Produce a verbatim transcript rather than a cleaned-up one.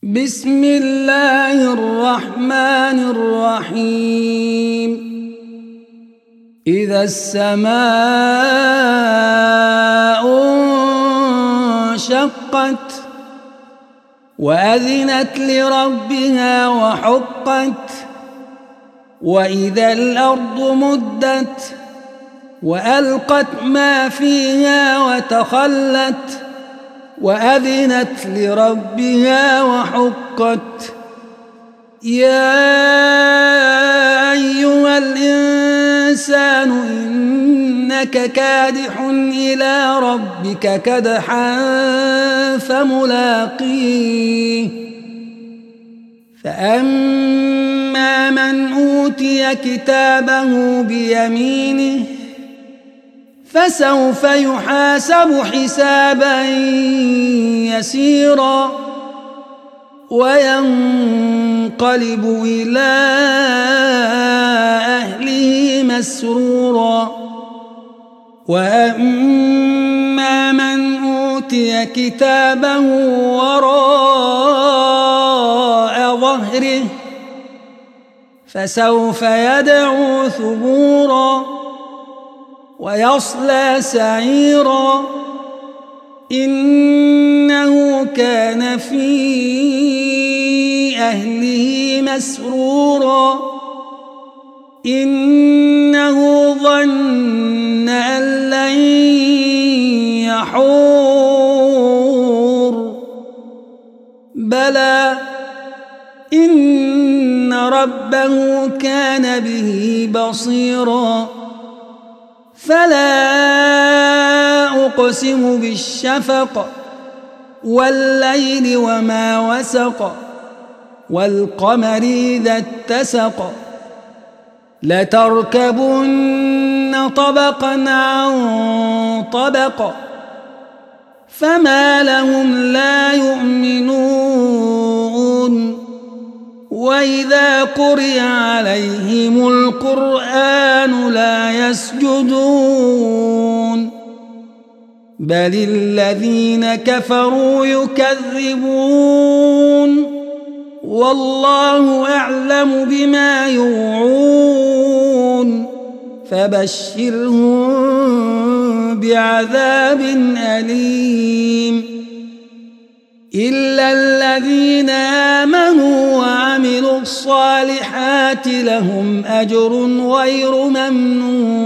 بسم الله الرحمن الرحيم إذا السماء انشقت وأذنت لربها وحقت وإذا الأرض مدت وألقت ما فيها وتخلت وأذنت لربها وحقت يا أيها الإنسان إنك كادح إلى ربك كدحا فملاقيه فأما من أوتي كتابه بيمينه فسوف يحاسب حسابا يسيرا وينقلب إلى أهله مسرورا وأما من أوتي كتابه وراء ظهره فسوف يدعو ثبورا ويصلى سعيرا إنه كان في أهله مسرورا إنه ظن أن لن يحور بلى إن ربه كان به بصيرا فلا أقسم بالشفق والليل وما وسق والقمر إذا اتسق لتركبن طبقا عن طبق فما لهم لا يؤمنون وإذا قرئ عليهم القرآن لا يسجدون بل الذين كفروا يكذبون والله أعلم بما يوعون فبشرهم بعذاب أليم إلا الذين آمنوا وعملوا الصالحات لهم أجر غير ممنون